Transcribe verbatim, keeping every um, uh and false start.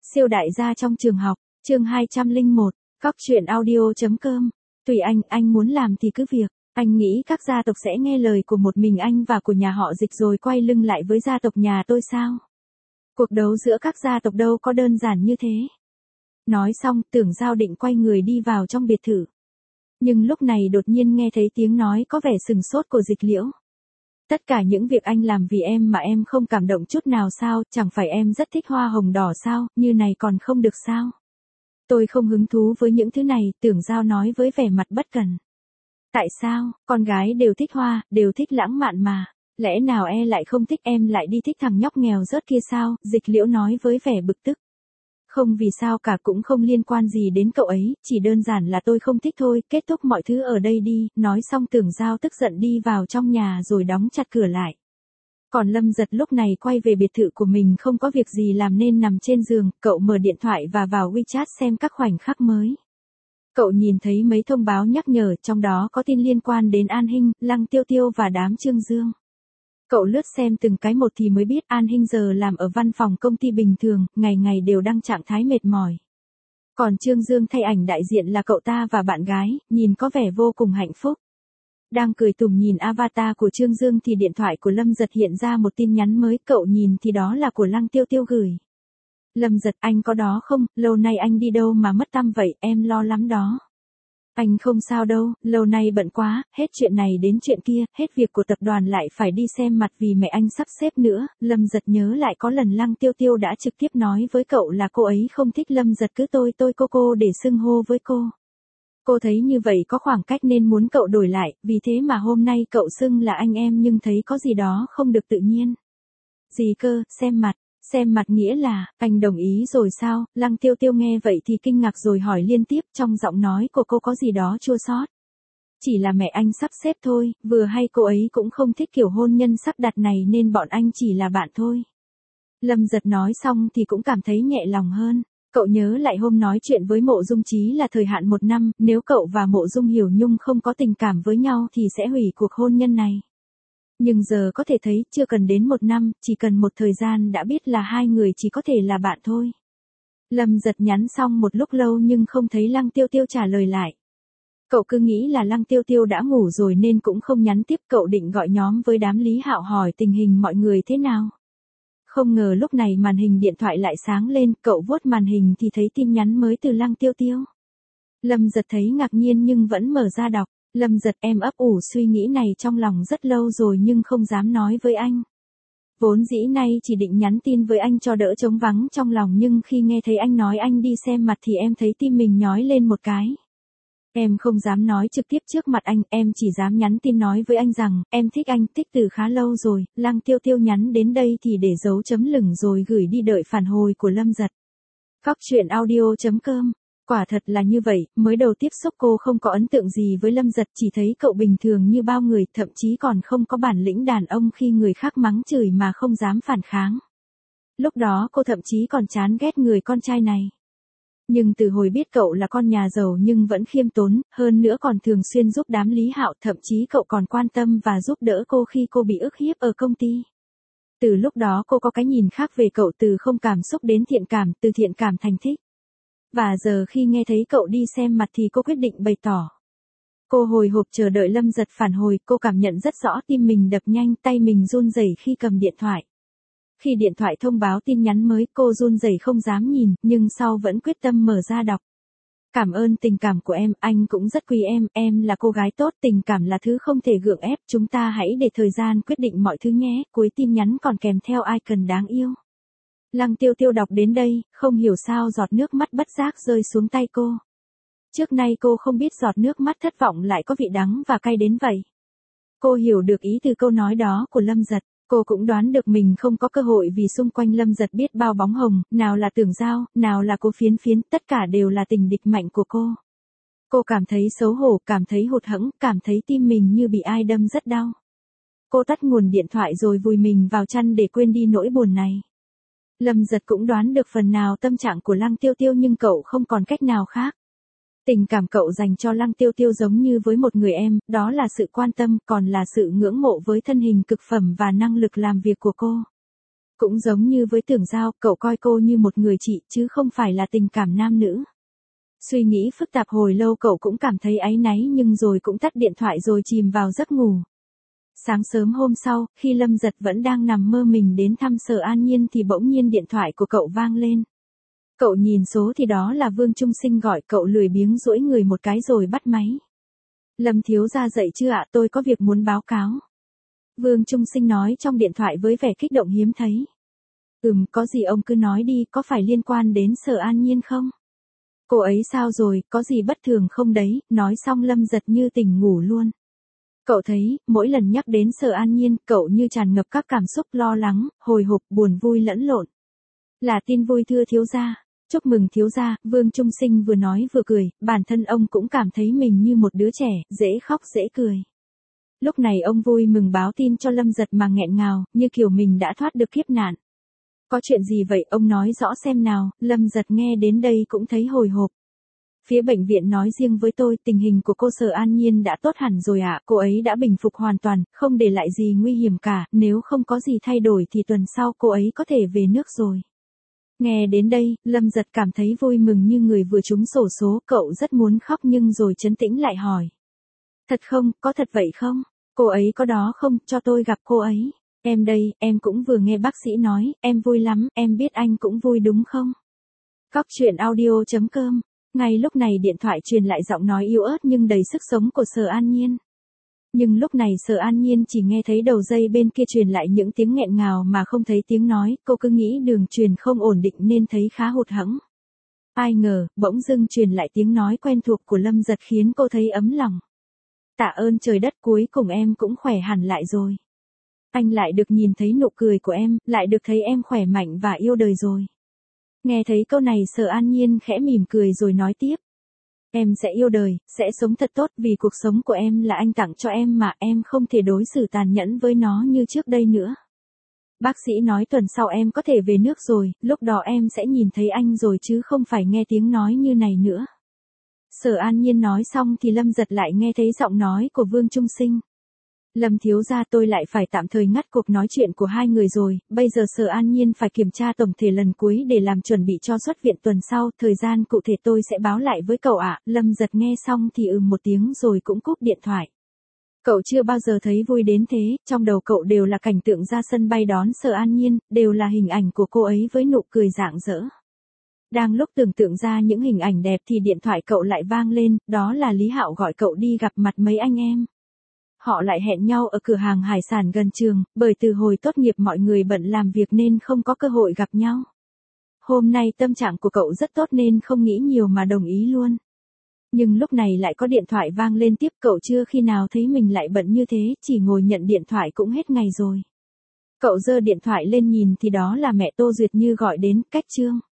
Siêu đại gia trong trường học, chương hai trăm lẻ một, Cóc truyện audio.com. Tùy anh, anh muốn làm thì cứ việc. Anh nghĩ các gia tộc sẽ nghe lời của một mình anh và của nhà họ Dịch rồi quay lưng lại với gia tộc nhà tôi sao? Cuộc đấu giữa các gia tộc đâu có đơn giản như thế. Nói xong, Tưởng Giao định quay người đi vào trong biệt thự. Nhưng lúc này đột nhiên nghe thấy tiếng nói có vẻ sừng sốt của Dịch Liễu. Tất cả những việc anh làm vì em mà em không cảm động chút nào sao, chẳng phải em rất thích hoa hồng đỏ sao, như này còn không được sao? Tôi không hứng thú với những thứ này, Tưởng Giao nói với vẻ mặt bất cần. Tại sao, con gái đều thích hoa, đều thích lãng mạn mà, lẽ nào e lại không thích em lại đi thích thằng nhóc nghèo rớt kia sao, Dịch Liễu nói với vẻ bực tức. Không vì sao cả cũng không liên quan gì đến cậu ấy, chỉ đơn giản là tôi không thích thôi, kết thúc mọi thứ ở đây đi, nói xong Tưởng Giao tức giận đi vào trong nhà rồi đóng chặt cửa lại. Còn Lâm Giật lúc này quay về biệt thự của mình không có việc gì làm nên nằm trên giường, cậu mở điện thoại và vào WeChat xem các khoảnh khắc mới. Cậu nhìn thấy mấy thông báo nhắc nhở, trong đó có tin liên quan đến An Hinh, Lăng Tiêu Tiêu và đám Trương Dương. Cậu lướt xem từng cái một thì mới biết An Hinh giờ làm ở văn phòng công ty bình thường, ngày ngày đều đăng trạng thái mệt mỏi. Còn Trương Dương thay ảnh đại diện là cậu ta và bạn gái, nhìn có vẻ vô cùng hạnh phúc. Đang cười tủm nhìn avatar của Trương Dương thì điện thoại của Lâm Giật hiện ra một tin nhắn mới, cậu nhìn thì đó là của Lăng Tiêu Tiêu gửi. Lâm Giật, anh có đó không, lâu nay anh đi đâu mà mất tăm vậy, em lo lắm đó. Anh không sao đâu, lâu nay bận quá, hết chuyện này đến chuyện kia, hết việc của tập đoàn lại phải đi xem mặt vì mẹ anh sắp xếp nữa. Lâm Giật nhớ lại có lần Lăng Tiêu Tiêu đã trực tiếp nói với cậu là cô ấy không thích Lâm Giật cứ tôi tôi cô cô để xưng hô với cô. Cô thấy như vậy có khoảng cách nên muốn cậu đổi lại, vì thế mà hôm nay cậu xưng là anh em nhưng thấy có gì đó không được tự nhiên. Gì cơ, xem mặt. Xem mặt nghĩa là, anh đồng ý rồi sao, Lăng Tiêu Tiêu nghe vậy thì kinh ngạc rồi hỏi liên tiếp, trong giọng nói của cô có gì đó chua xót. Chỉ là mẹ anh sắp xếp thôi, vừa hay cô ấy cũng không thích kiểu hôn nhân sắp đặt này nên bọn anh chỉ là bạn thôi. Lâm Giật nói xong thì cũng cảm thấy nhẹ lòng hơn. Cậu nhớ lại hôm nói chuyện với Mộ Dung Chí là thời hạn một năm, nếu cậu và Mộ Dung Hiểu Nhung không có tình cảm với nhau thì sẽ hủy cuộc hôn nhân này. Nhưng giờ có thể thấy chưa cần đến một năm, chỉ cần một thời gian đã biết là hai người chỉ có thể là bạn thôi. Lâm Giật nhắn xong một lúc lâu nhưng không thấy Lăng Tiêu Tiêu trả lời lại. Cậu cứ nghĩ là Lăng Tiêu Tiêu đã ngủ rồi nên cũng không nhắn tiếp, cậu định gọi nhóm với đám Lý Hạo hỏi tình hình mọi người thế nào. Không ngờ lúc này màn hình điện thoại lại sáng lên, cậu vuốt màn hình thì thấy tin nhắn mới từ Lăng Tiêu Tiêu. Lâm Giật thấy ngạc nhiên nhưng vẫn mở ra đọc. Lâm Giật, em ấp ủ suy nghĩ này trong lòng rất lâu rồi nhưng không dám nói với anh. Vốn dĩ nay chỉ định nhắn tin với anh cho đỡ trống vắng trong lòng nhưng khi nghe thấy anh nói anh đi xem mặt thì em thấy tim mình nhói lên một cái. Em không dám nói trực tiếp trước mặt anh, em chỉ dám nhắn tin nói với anh rằng, em thích anh, thích từ khá lâu rồi. Lăng Tiêu Tiêu nhắn đến đây thì để dấu chấm lửng rồi gửi đi đợi phản hồi của Lâm Giật. Cóc truyện audio.com. Quả thật là như vậy, mới đầu tiếp xúc cô không có ấn tượng gì với Lâm Giật, chỉ thấy cậu bình thường như bao người, thậm chí còn không có bản lĩnh đàn ông khi người khác mắng chửi mà không dám phản kháng. Lúc đó cô thậm chí còn chán ghét người con trai này. Nhưng từ hồi biết cậu là con nhà giàu nhưng vẫn khiêm tốn, hơn nữa còn thường xuyên giúp đám Lý Hạo, thậm chí cậu còn quan tâm và giúp đỡ cô khi cô bị ức hiếp ở công ty. Từ lúc đó cô có cái nhìn khác về cậu, từ không cảm xúc đến thiện cảm, từ thiện cảm thành thích. Và giờ khi nghe thấy cậu đi xem mặt thì cô quyết định bày tỏ. Cô hồi hộp chờ đợi Lâm Giật phản hồi, cô cảm nhận rất rõ tim mình đập nhanh, tay mình run rẩy khi cầm điện thoại. Khi điện thoại thông báo tin nhắn mới, cô run rẩy không dám nhìn, nhưng sau vẫn quyết tâm mở ra đọc. Cảm ơn tình cảm của em, anh cũng rất quý em, em là cô gái tốt, tình cảm là thứ không thể gượng ép, chúng ta hãy để thời gian quyết định mọi thứ nhé, cuối tin nhắn còn kèm theo icon đáng yêu. Lăng Tiêu Tiêu đọc đến đây, không hiểu sao giọt nước mắt bất giác rơi xuống tay cô. Trước nay cô không biết giọt nước mắt thất vọng lại có vị đắng và cay đến vậy. Cô hiểu được ý từ câu nói đó của Lâm Giật, cô cũng đoán được mình không có cơ hội vì xung quanh Lâm Giật biết bao bóng hồng, nào là Tưởng Giao, nào là cô Phiến Phiến, tất cả đều là tình địch mạnh của cô. Cô cảm thấy xấu hổ, cảm thấy hụt hẫng, cảm thấy tim mình như bị ai đâm rất đau. Cô tắt nguồn điện thoại rồi vùi mình vào chăn để quên đi nỗi buồn này. Lâm Giật cũng đoán được phần nào tâm trạng của Lăng Tiêu Tiêu nhưng cậu không còn cách nào khác. Tình cảm cậu dành cho Lăng Tiêu Tiêu giống như với một người em, đó là sự quan tâm, còn là sự ngưỡng mộ với thân hình cực phẩm và năng lực làm việc của cô. Cũng giống như với Tưởng Giao, cậu coi cô như một người chị chứ không phải là tình cảm nam nữ. Suy nghĩ phức tạp hồi lâu cậu cũng cảm thấy áy náy nhưng rồi cũng tắt điện thoại rồi chìm vào giấc ngủ. Sáng sớm hôm sau, khi Lâm Giật vẫn đang nằm mơ mình đến thăm Sở An Nhiên thì bỗng nhiên điện thoại của cậu vang lên. Cậu nhìn số thì đó là Vương Trung Sinh gọi, cậu lười biếng duỗi người một cái rồi bắt máy. Lâm thiếu gia dậy chưa ạ, tôi có việc muốn báo cáo. Vương Trung Sinh nói trong điện thoại với vẻ kích động hiếm thấy. Ừm, có gì ông cứ nói đi, có phải liên quan đến Sở An Nhiên không? Cô ấy sao rồi, có gì bất thường không đấy, nói xong Lâm Giật như tỉnh ngủ luôn. Cậu thấy, mỗi lần nhắc đến Sở An Nhiên, cậu như tràn ngập các cảm xúc lo lắng, hồi hộp, buồn vui lẫn lộn. Là tin vui thưa thiếu gia. Chúc mừng thiếu gia, Vương Trung Sinh vừa nói vừa cười, bản thân ông cũng cảm thấy mình như một đứa trẻ, dễ khóc dễ cười. Lúc này ông vui mừng báo tin cho Lâm Giật mà nghẹn ngào, như kiểu mình đã thoát được kiếp nạn. Có chuyện gì vậy, ông nói rõ xem nào, Lâm Giật nghe đến đây cũng thấy hồi hộp. Phía bệnh viện nói riêng với tôi, tình hình của cô Sở An Nhiên đã tốt hẳn rồi ạ, cô ấy đã bình phục hoàn toàn, không để lại gì nguy hiểm cả, nếu không có gì thay đổi thì tuần sau cô ấy có thể về nước rồi. Nghe đến đây, Lâm Giật cảm thấy vui mừng như người vừa trúng xổ số, cậu rất muốn khóc nhưng rồi trấn tĩnh lại hỏi. Thật không, có thật vậy không? Cô ấy có đó không, cho tôi gặp cô ấy. Em đây, em cũng vừa nghe bác sĩ nói, em vui lắm, em biết anh cũng vui đúng không? Cóc truyện audio chấm com. Ngay lúc này điện thoại truyền lại giọng nói yếu ớt nhưng đầy sức sống của Sở An Nhiên. Nhưng lúc này Sở An Nhiên chỉ nghe thấy đầu dây bên kia truyền lại những tiếng nghẹn ngào mà không thấy tiếng nói, cô cứ nghĩ đường truyền không ổn định nên thấy khá hụt hẫng. Ai ngờ, bỗng dưng truyền lại tiếng nói quen thuộc của Lâm Giật khiến cô thấy ấm lòng. Tạ ơn trời đất, cuối cùng em cũng khỏe hẳn lại rồi. Anh lại được nhìn thấy nụ cười của em, lại được thấy em khỏe mạnh và yêu đời rồi. Nghe thấy câu này Sở An Nhiên khẽ mỉm cười rồi nói tiếp. Em sẽ yêu đời, sẽ sống thật tốt vì cuộc sống của em là anh tặng cho em mà em không thể đối xử tàn nhẫn với nó như trước đây nữa. Bác sĩ nói tuần sau em có thể về nước rồi, lúc đó em sẽ nhìn thấy anh rồi chứ không phải nghe tiếng nói như này nữa. Sở An Nhiên nói xong thì Lâm Giật lại nghe thấy giọng nói của Vương Trung Sinh. Lâm thiếu gia, tôi lại phải tạm thời ngắt cuộc nói chuyện của hai người rồi, bây giờ Sở An Nhiên phải kiểm tra tổng thể lần cuối để làm chuẩn bị cho xuất viện tuần sau, thời gian cụ thể tôi sẽ báo lại với cậu ạ. Lâm Giật nghe xong thì ừm một tiếng rồi cũng cúp điện thoại. Cậu chưa bao giờ thấy vui đến thế, trong đầu cậu đều là cảnh tượng ra sân bay đón Sở An Nhiên, đều là hình ảnh của cô ấy với nụ cười rạng rỡ. Đang lúc tưởng tượng ra những hình ảnh đẹp thì điện thoại cậu lại vang lên, đó là Lý Hạo gọi cậu đi gặp mặt mấy anh em. Họ lại hẹn nhau ở cửa hàng hải sản gần trường, bởi từ hồi tốt nghiệp mọi người bận làm việc nên không có cơ hội gặp nhau. Hôm nay tâm trạng của cậu rất tốt nên không nghĩ nhiều mà đồng ý luôn. Nhưng lúc này lại có điện thoại vang lên tiếp, cậu chưa khi nào thấy mình lại bận như thế, chỉ ngồi nhận điện thoại cũng hết ngày rồi. Cậu giơ điện thoại lên nhìn thì đó là mẹ Tô Duyệt Như gọi đến, cách Trương.